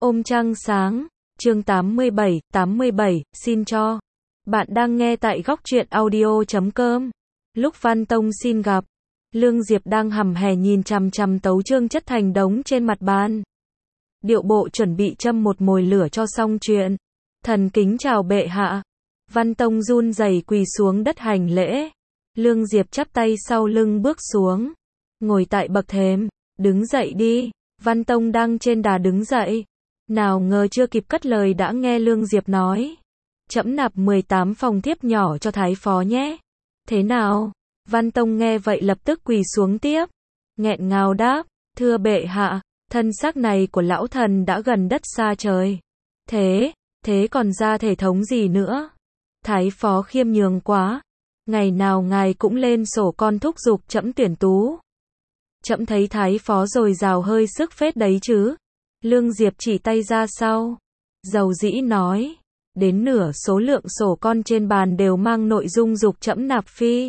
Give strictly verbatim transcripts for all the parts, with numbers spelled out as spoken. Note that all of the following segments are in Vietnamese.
Ôm trăng sáng, chương tám mươi bảy, tám mươi bảy, xin cho. Bạn đang nghe tại góc truyện audio chấm com. Lúc Văn Tông xin gặp, Lương Diệp đang hầm hè nhìn chằm chằm tấu chương chất thành đống trên mặt bàn. Điệu bộ chuẩn bị châm một mồi lửa cho xong chuyện. Thần kính chào bệ hạ. Văn Tông run rẩy quỳ xuống đất hành lễ. Lương Diệp chắp tay sau lưng bước xuống. Ngồi tại bậc thềm, đứng dậy đi. Văn Tông đang trên đà đứng dậy. Nào ngờ chưa kịp cất lời đã nghe Lương Diệp nói. Trẫm nạp mười tám phòng thiếp nhỏ cho thái phó nhé. Thế nào? Văn Tông nghe vậy lập tức quỳ xuống tiếp. Nghẹn ngào đáp, thưa bệ hạ, thân xác này của lão thần đã gần đất xa trời. Thế, thế còn ra thể thống gì nữa? Thái phó khiêm nhường quá. Ngày nào ngài cũng lên sổ con thúc giục trẫm tuyển tú. Trẫm thấy thái phó dồi dào hơi sức phết đấy chứ. Lương Diệp chỉ tay ra sau. Dầu dĩ nói. Đến nửa số lượng sổ con trên bàn đều mang nội dung giục trẫm nạp phi.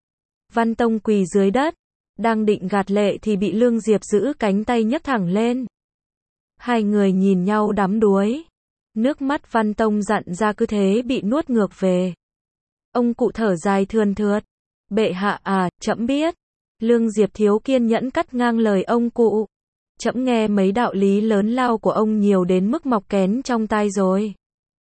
Văn Tông quỳ dưới đất. Đang định gạt lệ thì bị Lương Diệp giữ cánh tay nhấc thẳng lên. Hai người nhìn nhau đắm đuối. Nước mắt Văn Tông dặn ra cứ thế bị nuốt ngược về. Ông cụ thở dài thườn thượt. Bệ hạ à, trẫm biết. Lương Diệp thiếu kiên nhẫn cắt ngang lời ông cụ. Trẫm nghe mấy đạo lý lớn lao của ông nhiều đến mức mọc kén trong tai rồi.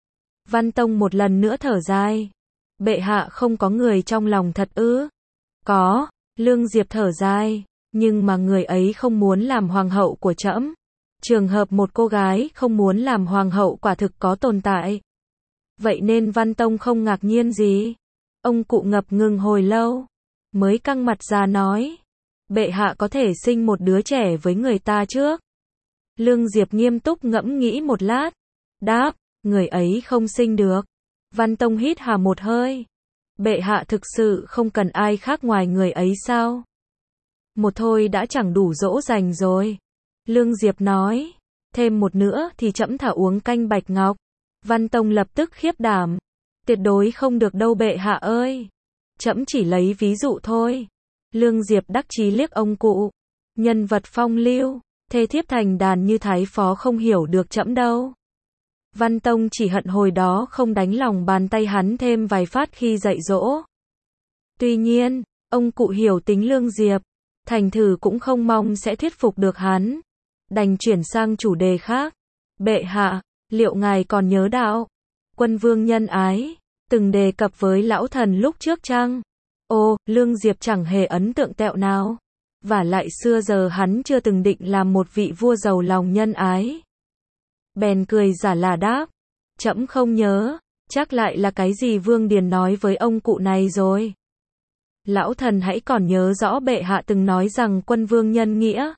Văn Tông một lần nữa thở dài. Bệ hạ không có người trong lòng thật ư? Có, Lương Diệp thở dài, nhưng mà người ấy không muốn làm hoàng hậu của trẫm. Trường hợp một cô gái không muốn làm hoàng hậu quả thực có tồn tại. Vậy nên Văn Tông không ngạc nhiên gì. Ông cụ ngập ngừng hồi lâu, mới căng mặt ra nói. Bệ hạ có thể sinh một đứa trẻ với người ta trước. Lương Diệp nghiêm túc ngẫm nghĩ một lát. Đáp, người ấy không sinh được. Văn Tông hít hà một hơi. Bệ hạ thực sự không cần ai khác ngoài người ấy sao? Một thôi đã chẳng đủ dỗ dành rồi. Lương Diệp nói. Thêm một nữa thì trẫm thả uống canh bạch ngọc. Văn Tông lập tức khiếp đảm. Tuyệt đối không được đâu bệ hạ ơi. Trẫm chỉ lấy ví dụ thôi. Lương Diệp đắc chí liếc ông cụ. Nhân vật phong lưu, thê thiếp thành đàn như thái phó không hiểu được trẫm đâu. Văn Tông chỉ hận hồi đó không đánh lòng bàn tay hắn thêm vài phát khi dạy dỗ. Tuy nhiên, ông cụ hiểu tính Lương Diệp, thành thử cũng không mong sẽ thuyết phục được hắn. Đành chuyển sang chủ đề khác. Bệ hạ, liệu ngài còn nhớ đạo Quân Vương nhân ái từng đề cập với lão thần lúc trước chăng? Ồ, Lương Diệp chẳng hề ấn tượng tẹo nào. Vả lại xưa giờ hắn chưa từng định làm một vị vua giàu lòng nhân ái. Bèn cười giả là đáp. Trẫm không nhớ, chắc lại là cái gì Vương Điền nói với ông cụ này rồi. Lão thần hãy còn nhớ rõ bệ hạ từng nói rằng quân vương nhân nghĩa.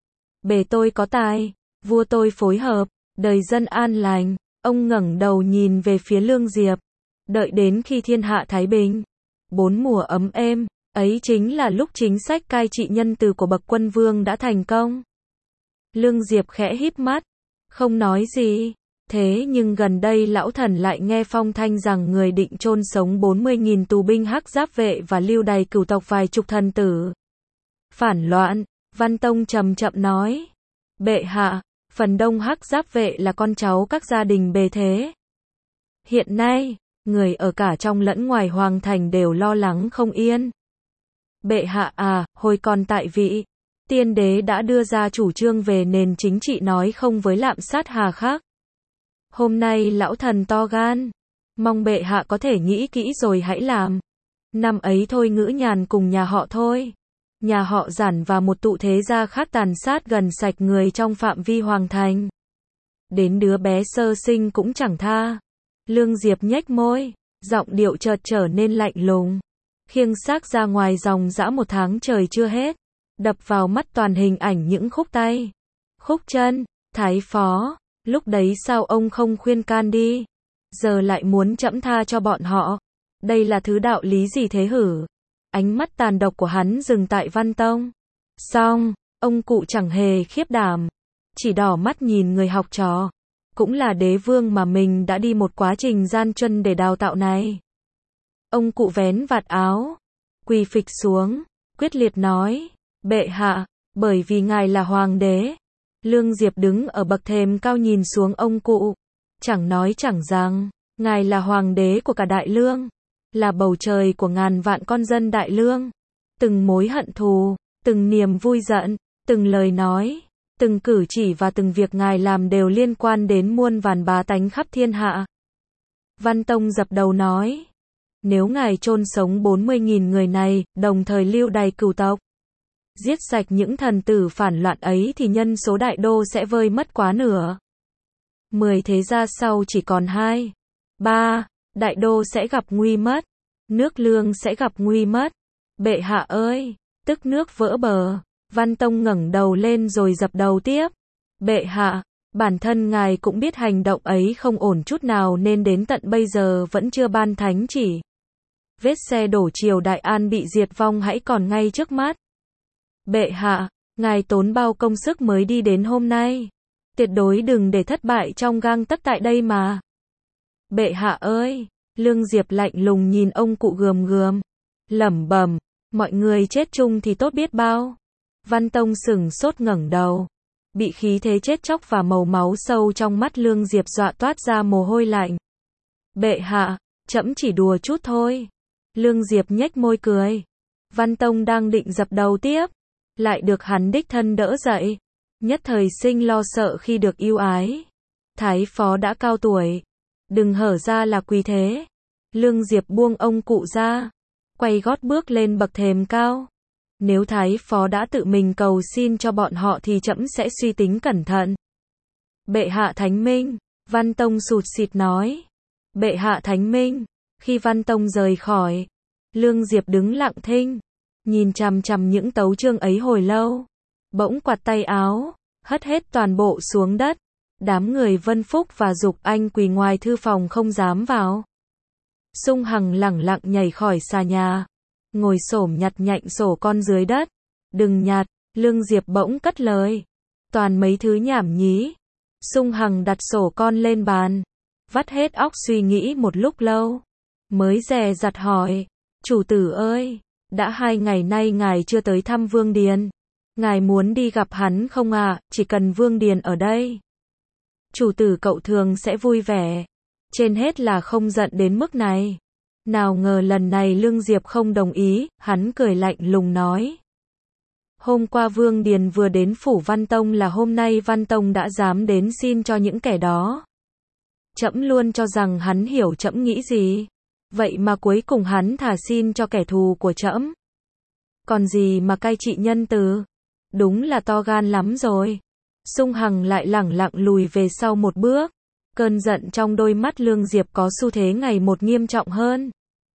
Bề tôi có tài, vua tôi phối hợp, đời dân an lành. Ông ngẩng đầu nhìn về phía Lương Diệp. Đợi đến khi thiên hạ thái bình, bốn mùa ấm êm, ấy chính là lúc chính sách cai trị nhân từ của bậc quân vương đã thành công. Lương Diệp khẽ híp mắt, không nói gì. Thế nhưng gần đây lão thần lại nghe phong thanh rằng người định chôn sống bốn mươi nghìn tù binh Hắc Giáp vệ và lưu đày cửu tộc vài chục thần tử. Phản loạn, Văn Tông trầm chậm nói. Bệ hạ, phần đông Hắc Giáp vệ là con cháu các gia đình bề thế. Hiện nay, người ở cả trong lẫn ngoài hoàng thành đều lo lắng không yên. Bệ hạ à, hồi còn tại vị, tiên đế đã đưa ra chủ trương về nền chính trị nói không với lạm sát hà khắc. Hôm nay lão thần to gan, mong bệ hạ có thể nghĩ kỹ rồi hãy làm. Năm ấy thôi ngữ nhàn cùng nhà họ thôi. Nhà họ Giản và một tụ thế gia khác tàn sát gần sạch người trong phạm vi hoàng thành. Đến đứa bé sơ sinh cũng chẳng tha. Lương Diệp nhếch môi, giọng điệu chợt trở nên lạnh lùng. Khiêng xác ra ngoài dòng dã một tháng trời chưa hết. Đập vào mắt toàn hình ảnh những khúc tay, khúc chân, thái phó. Lúc đấy sao ông không khuyên can đi? Giờ lại muốn trẫm tha cho bọn họ. Đây là thứ đạo lý gì thế hử? Ánh mắt tàn độc của hắn dừng tại Văn Tông. Xong, ông cụ chẳng hề khiếp đảm. Chỉ đỏ mắt nhìn người học trò. Cũng là đế vương mà mình đã đi một quá trình gian truân để đào tạo này. Ông cụ vén vạt áo, quỳ phịch xuống, quyết liệt nói. Bệ hạ, bởi vì ngài là hoàng đế. Lương Diệp đứng ở bậc thềm cao nhìn xuống ông cụ. Chẳng nói chẳng rằng, ngài là hoàng đế của cả Đại Lương, là bầu trời của ngàn vạn con dân Đại Lương. Từng mối hận thù, từng niềm vui giận, từng lời nói, từng cử chỉ và từng việc ngài làm đều liên quan đến muôn vàn bá tánh khắp thiên hạ. Văn Tông dập đầu nói, nếu ngài chôn sống bốn mươi nghìn người này, đồng thời lưu đày cửu tộc, giết sạch những thần tử phản loạn ấy thì nhân số đại đô sẽ vơi mất quá nửa. Mười thế gia sau chỉ còn hai, ba, đại đô sẽ gặp nguy mất, nước Lương sẽ gặp nguy mất. Bệ hạ ơi, tức nước vỡ bờ. Văn Tông ngẩng đầu lên rồi dập đầu tiếp. Bệ hạ, bản thân ngài cũng biết hành động ấy không ổn chút nào nên đến tận bây giờ vẫn chưa ban thánh chỉ. Vết xe đổ triều Đại An bị diệt vong hãy còn ngay trước mắt. Bệ hạ, ngài tốn bao công sức mới đi đến hôm nay. Tuyệt đối đừng để thất bại trong gang tấc tại đây mà. Bệ hạ ơi, Lương Diệp lạnh lùng nhìn ông cụ gườm gườm, lẩm bẩm, mọi người chết chung thì tốt biết bao. Văn Tông sửng sốt ngẩng đầu, bị khí thế chết chóc và màu máu sâu trong mắt Lương Diệp dọa toát ra mồ hôi lạnh. Bệ hạ, trẫm chỉ đùa chút thôi. Lương Diệp nhếch môi cười. Văn Tông đang định dập đầu tiếp, lại được hắn đích thân đỡ dậy. Nhất thời sinh lo sợ khi được yêu ái. Thái phó đã cao tuổi, đừng hở ra là quỳ thế. Lương Diệp buông ông cụ ra, quay gót bước lên bậc thềm cao. Nếu Thái phó đã tự mình cầu xin cho bọn họ thì trẫm sẽ suy tính cẩn thận. Bệ hạ thánh minh, Văn Tông sụt sịt nói. Bệ hạ thánh minh. Khi Văn Tông rời khỏi, Lương Diệp đứng lặng thinh, nhìn chằm chằm những tấu chương ấy hồi lâu. Bỗng quạt tay áo, hất hết toàn bộ xuống đất. Đám người Vân Phúc và Dục Anh quỳ ngoài thư phòng không dám vào. Sung Hằng lẳng lặng nhảy khỏi xà nhà, ngồi xổm nhặt nhạnh sổ con dưới đất. Đừng nhặt, Lương Diệp bỗng cất lời. Toàn mấy thứ nhảm nhí. Sung Hằng đặt sổ con lên bàn, vắt hết óc suy nghĩ một lúc lâu, mới dè dặt hỏi, chủ tử ơi, đã hai ngày nay ngài chưa tới thăm Vương Điền. Ngài muốn đi gặp hắn không ạ? À? Chỉ cần Vương Điền ở đây, chủ tử cậu thường sẽ vui vẻ. Trên hết là không giận đến mức này. Nào ngờ lần này Lương Diệp không đồng ý, hắn cười lạnh lùng nói. Hôm qua Vương Điền vừa đến phủ Văn Tông là hôm nay Văn Tông đã dám đến xin cho những kẻ đó. Trẫm luôn cho rằng hắn hiểu trẫm nghĩ gì. Vậy mà cuối cùng hắn thả xin cho kẻ thù của trẫm. Còn gì mà cai trị nhân từ. Đúng là to gan lắm rồi. Sung Hằng lại lẳng lặng lùi về sau một bước. Cơn giận trong đôi mắt Lương Diệp có xu thế ngày một nghiêm trọng hơn.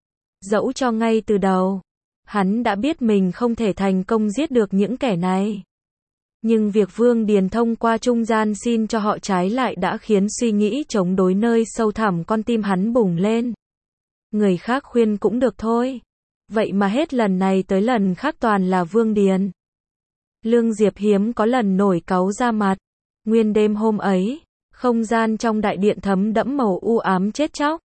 Dẫu cho ngay từ đầu, hắn đã biết mình không thể thành công giết được những kẻ này. Nhưng việc Vương Điền thông qua trung gian xin cho họ trái lại đã khiến suy nghĩ chống đối nơi sâu thẳm con tim hắn bùng lên. Người khác khuyên cũng được thôi. Vậy mà hết lần này tới lần khác toàn là Vương Điền. Lương Diệp hiếm có lần nổi cáu ra mặt. Nguyên đêm hôm ấy, không gian trong đại điện thấm đẫm màu u ám chết chóc.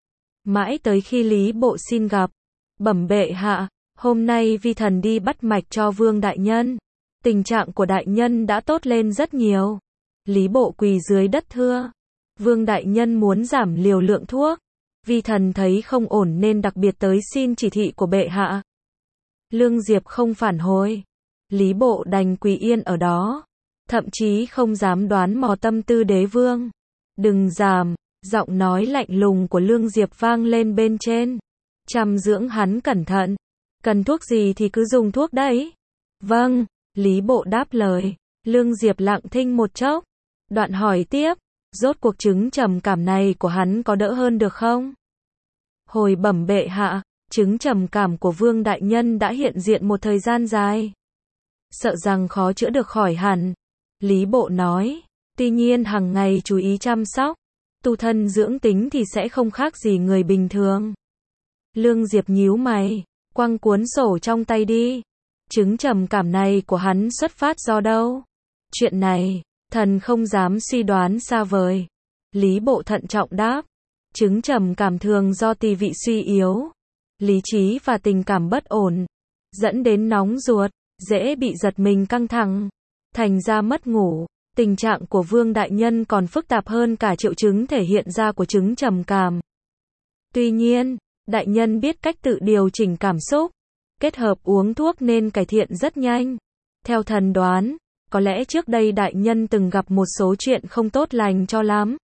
Mãi tới khi Lý Bộ xin gặp. Bẩm bệ hạ, hôm nay vi thần đi bắt mạch cho Vương đại nhân. Tình trạng của đại nhân đã tốt lên rất nhiều. Lý Bộ quỳ dưới đất thưa. Vương đại nhân muốn giảm liều lượng thuốc. Vi thần thấy không ổn nên đặc biệt tới xin chỉ thị của bệ hạ. Lương Diệp không phản hồi. Lý Bộ đành quỳ yên ở đó. Thậm chí không dám đoán mò tâm tư đế vương. Đừng giảm, giọng nói lạnh lùng của Lương Diệp vang lên bên trên. Chăm dưỡng hắn cẩn thận. Cần thuốc gì thì cứ dùng thuốc đấy. Vâng, Lý Bộ đáp lời. Lương Diệp lặng thinh một chốc. Đoạn hỏi tiếp, rốt cuộc chứng trầm cảm này của hắn có đỡ hơn được không? Hồi bẩm bệ hạ, chứng trầm cảm của Vương đại nhân đã hiện diện một thời gian dài. Sợ rằng khó chữa được khỏi hẳn. Lý Bộ nói, tuy nhiên hàng ngày chú ý chăm sóc, tu thân dưỡng tính thì sẽ không khác gì người bình thường. Lương Diệp nhíu mày, quăng cuốn sổ trong tay đi. Chứng trầm cảm này của hắn xuất phát do đâu? Chuyện này, thần không dám suy đoán xa vời. Lý Bộ thận trọng đáp, chứng trầm cảm thường do tỳ vị suy yếu, lý trí và tình cảm bất ổn, dẫn đến nóng ruột, dễ bị giật mình căng thẳng, thành ra mất ngủ. Tình trạng của Vương đại nhân còn phức tạp hơn cả triệu chứng thể hiện ra của chứng trầm cảm. Tuy nhiên, đại nhân biết cách tự điều chỉnh cảm xúc, kết hợp uống thuốc nên cải thiện rất nhanh. Theo thần đoán, có lẽ trước đây đại nhân từng gặp một số chuyện không tốt lành cho lắm.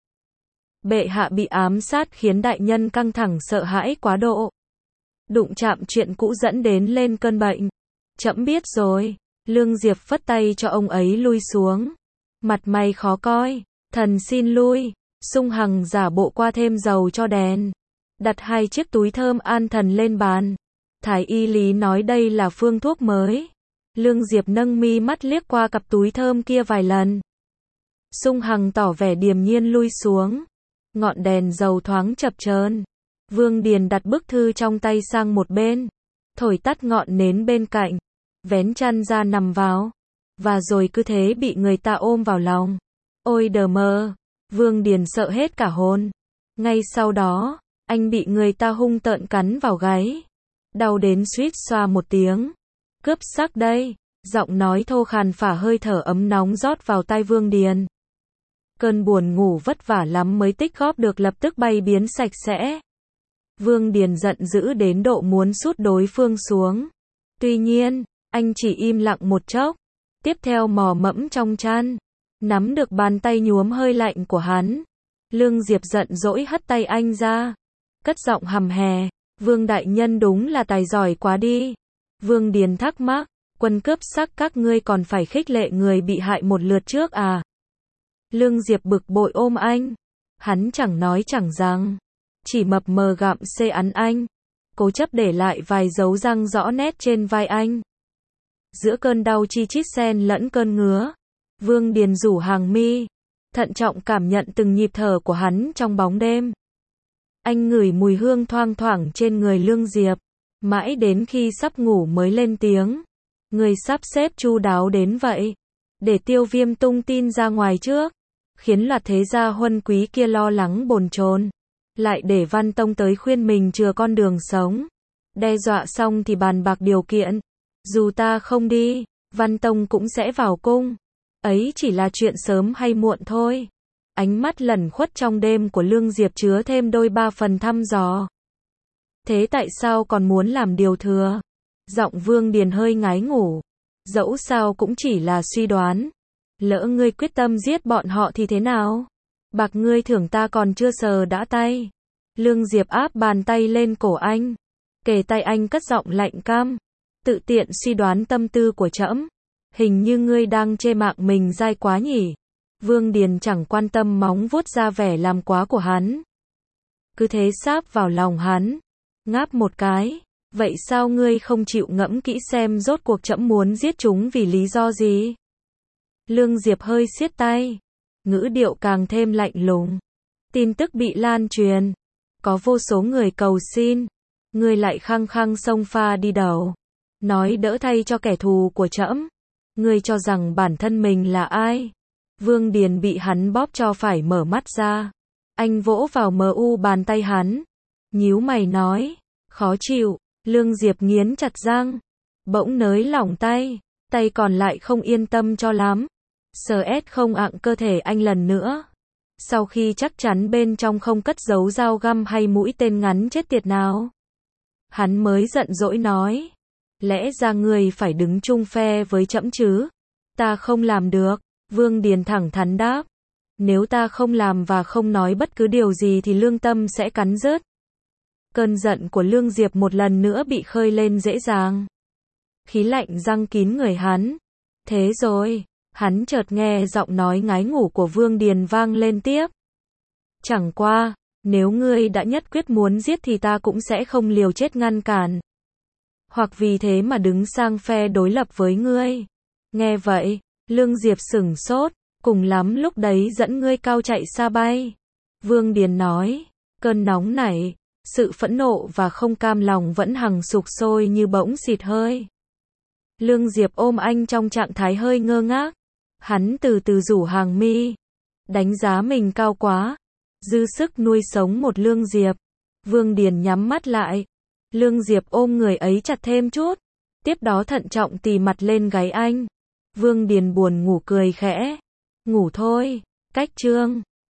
Bệ hạ bị ám sát khiến đại nhân căng thẳng sợ hãi quá độ. Đụng chạm chuyện cũ dẫn đến lên cơn bệnh. Trẫm biết rồi. Lương Diệp phất tay cho ông ấy lui xuống. Mặt mày khó coi. Thần xin lui. Sung Hằng giả bộ qua thêm dầu cho đèn. Đặt hai chiếc túi thơm an thần lên bàn. Thái y lý nói đây là phương thuốc mới. Lương Diệp nâng mi mắt liếc qua cặp túi thơm kia vài lần. Sung Hằng tỏ vẻ điềm nhiên lui xuống. Ngọn đèn dầu thoáng chập chờn. Vương Điền đặt bức thư trong tay sang một bên, thổi tắt ngọn nến bên cạnh, vén chăn ra nằm vào, và rồi cứ thế bị người ta ôm vào lòng. Ôi đờ mơ, Vương Điền sợ hết cả hồn. Ngay sau đó, anh bị người ta hung tợn cắn vào gáy, đau đến suýt xoa một tiếng. Cướp xác đây, giọng nói thô khàn phả hơi thở ấm nóng rót vào tai Vương Điền. Cơn buồn ngủ vất vả lắm mới tích góp được lập tức bay biến sạch sẽ. Vương Điền giận dữ đến độ muốn sút đối phương xuống. Tuy nhiên, anh chỉ im lặng một chốc. Tiếp theo mò mẫm trong chăn, nắm được bàn tay nhuốm hơi lạnh của hắn. Lương Diệp giận dỗi hất tay anh ra, cất giọng hầm hè. Vương đại nhân đúng là tài giỏi quá đi. Vương Điền thắc mắc, quân cướp xác các ngươi còn phải khích lệ người bị hại một lượt trước à? Lương Diệp bực bội ôm anh. Hắn chẳng nói chẳng rằng, chỉ mập mờ gặm xê ắn anh, cố chấp để lại vài dấu răng rõ nét trên vai anh. Giữa cơn đau chi chít xen lẫn cơn ngứa, Vương Điền rủ hàng mi, thận trọng cảm nhận từng nhịp thở của hắn trong bóng đêm. Anh ngửi mùi hương thoang thoảng trên người Lương Diệp, mãi đến khi sắp ngủ mới lên tiếng. Người sắp xếp chu đáo đến vậy, để Tiêu Viêm tung tin ra ngoài trước, khiến loạt thế gia huân quý kia lo lắng bồn chồn, lại để Văn Tông tới khuyên mình chừa con đường sống. Đe dọa xong thì bàn bạc điều kiện. Dù ta không đi, Văn Tông cũng sẽ vào cung. Ấy chỉ là chuyện sớm hay muộn thôi. Ánh mắt lẩn khuất trong đêm của Lương Diệp chứa thêm đôi ba phần thăm dò. Thế tại sao còn muốn làm điều thừa? Giọng Vương Điền hơi ngái ngủ. Dẫu sao cũng chỉ là suy đoán. Lỡ ngươi quyết tâm giết bọn họ thì thế nào? Bạc ngươi thưởng ta còn chưa sờ đã tay. Lương Diệp áp bàn tay lên cổ anh, kề tay anh cất giọng lạnh căm. Tự tiện suy đoán tâm tư của trẫm. Hình như ngươi đang chê mạng mình dai quá nhỉ? Vương Điền chẳng quan tâm móng vuốt ra vẻ làm quá của hắn. Cứ thế sáp vào lòng hắn, ngáp một cái. Vậy sao ngươi không chịu ngẫm kỹ xem rốt cuộc trẫm muốn giết chúng vì lý do gì? Lương Diệp hơi siết tay, ngữ điệu càng thêm lạnh lùng. Tin tức bị lan truyền, có vô số người cầu xin, ngươi lại khăng khăng xông pha đi đầu, nói đỡ thay cho kẻ thù của trẫm. Ngươi cho rằng bản thân mình là ai? Vương Điền bị hắn bóp cho phải mở mắt ra. Anh vỗ vào mờ u bàn tay hắn, nhíu mày nói, khó chịu. Lương Diệp nghiến chặt răng, bỗng nới lỏng tay, tay còn lại không yên tâm cho lắm. Sờ ét không ạng cơ thể anh lần nữa. Sau khi chắc chắn bên trong không cất giấu dao găm hay mũi tên ngắn chết tiệt nào, hắn mới giận dỗi nói, lẽ ra ngươi phải đứng chung phe với trẫm chứ? Ta không làm được. Vương Điền thẳng thắn đáp, nếu ta không làm và không nói bất cứ điều gì thì lương tâm sẽ cắn rứt. Cơn giận của Lương Diệp một lần nữa bị khơi lên dễ dàng. Khí lạnh giăng kín người hắn. Thế rồi, hắn chợt nghe giọng nói ngái ngủ của Vương Điền vang lên tiếp. Chẳng qua, nếu ngươi đã nhất quyết muốn giết thì ta cũng sẽ không liều chết ngăn cản. Hoặc vì thế mà đứng sang phe đối lập với ngươi. Nghe vậy, Lương Diệp sửng sốt, cùng lắm lúc đấy dẫn ngươi cao chạy xa bay. Vương Điền nói, cơn nóng nảy, sự phẫn nộ và không cam lòng vẫn hằng sục sôi như bỗng xịt hơi. Lương Diệp ôm anh trong trạng thái hơi ngơ ngác. Hắn từ từ rủ hàng mi, đánh giá mình cao quá, dư sức nuôi sống một Lương Diệp. Vương Điền nhắm mắt lại. Lương Diệp ôm người ấy chặt thêm chút, tiếp đó thận trọng tì mặt lên gáy anh. Vương Điền buồn ngủ cười khẽ. Ngủ thôi. Cách chương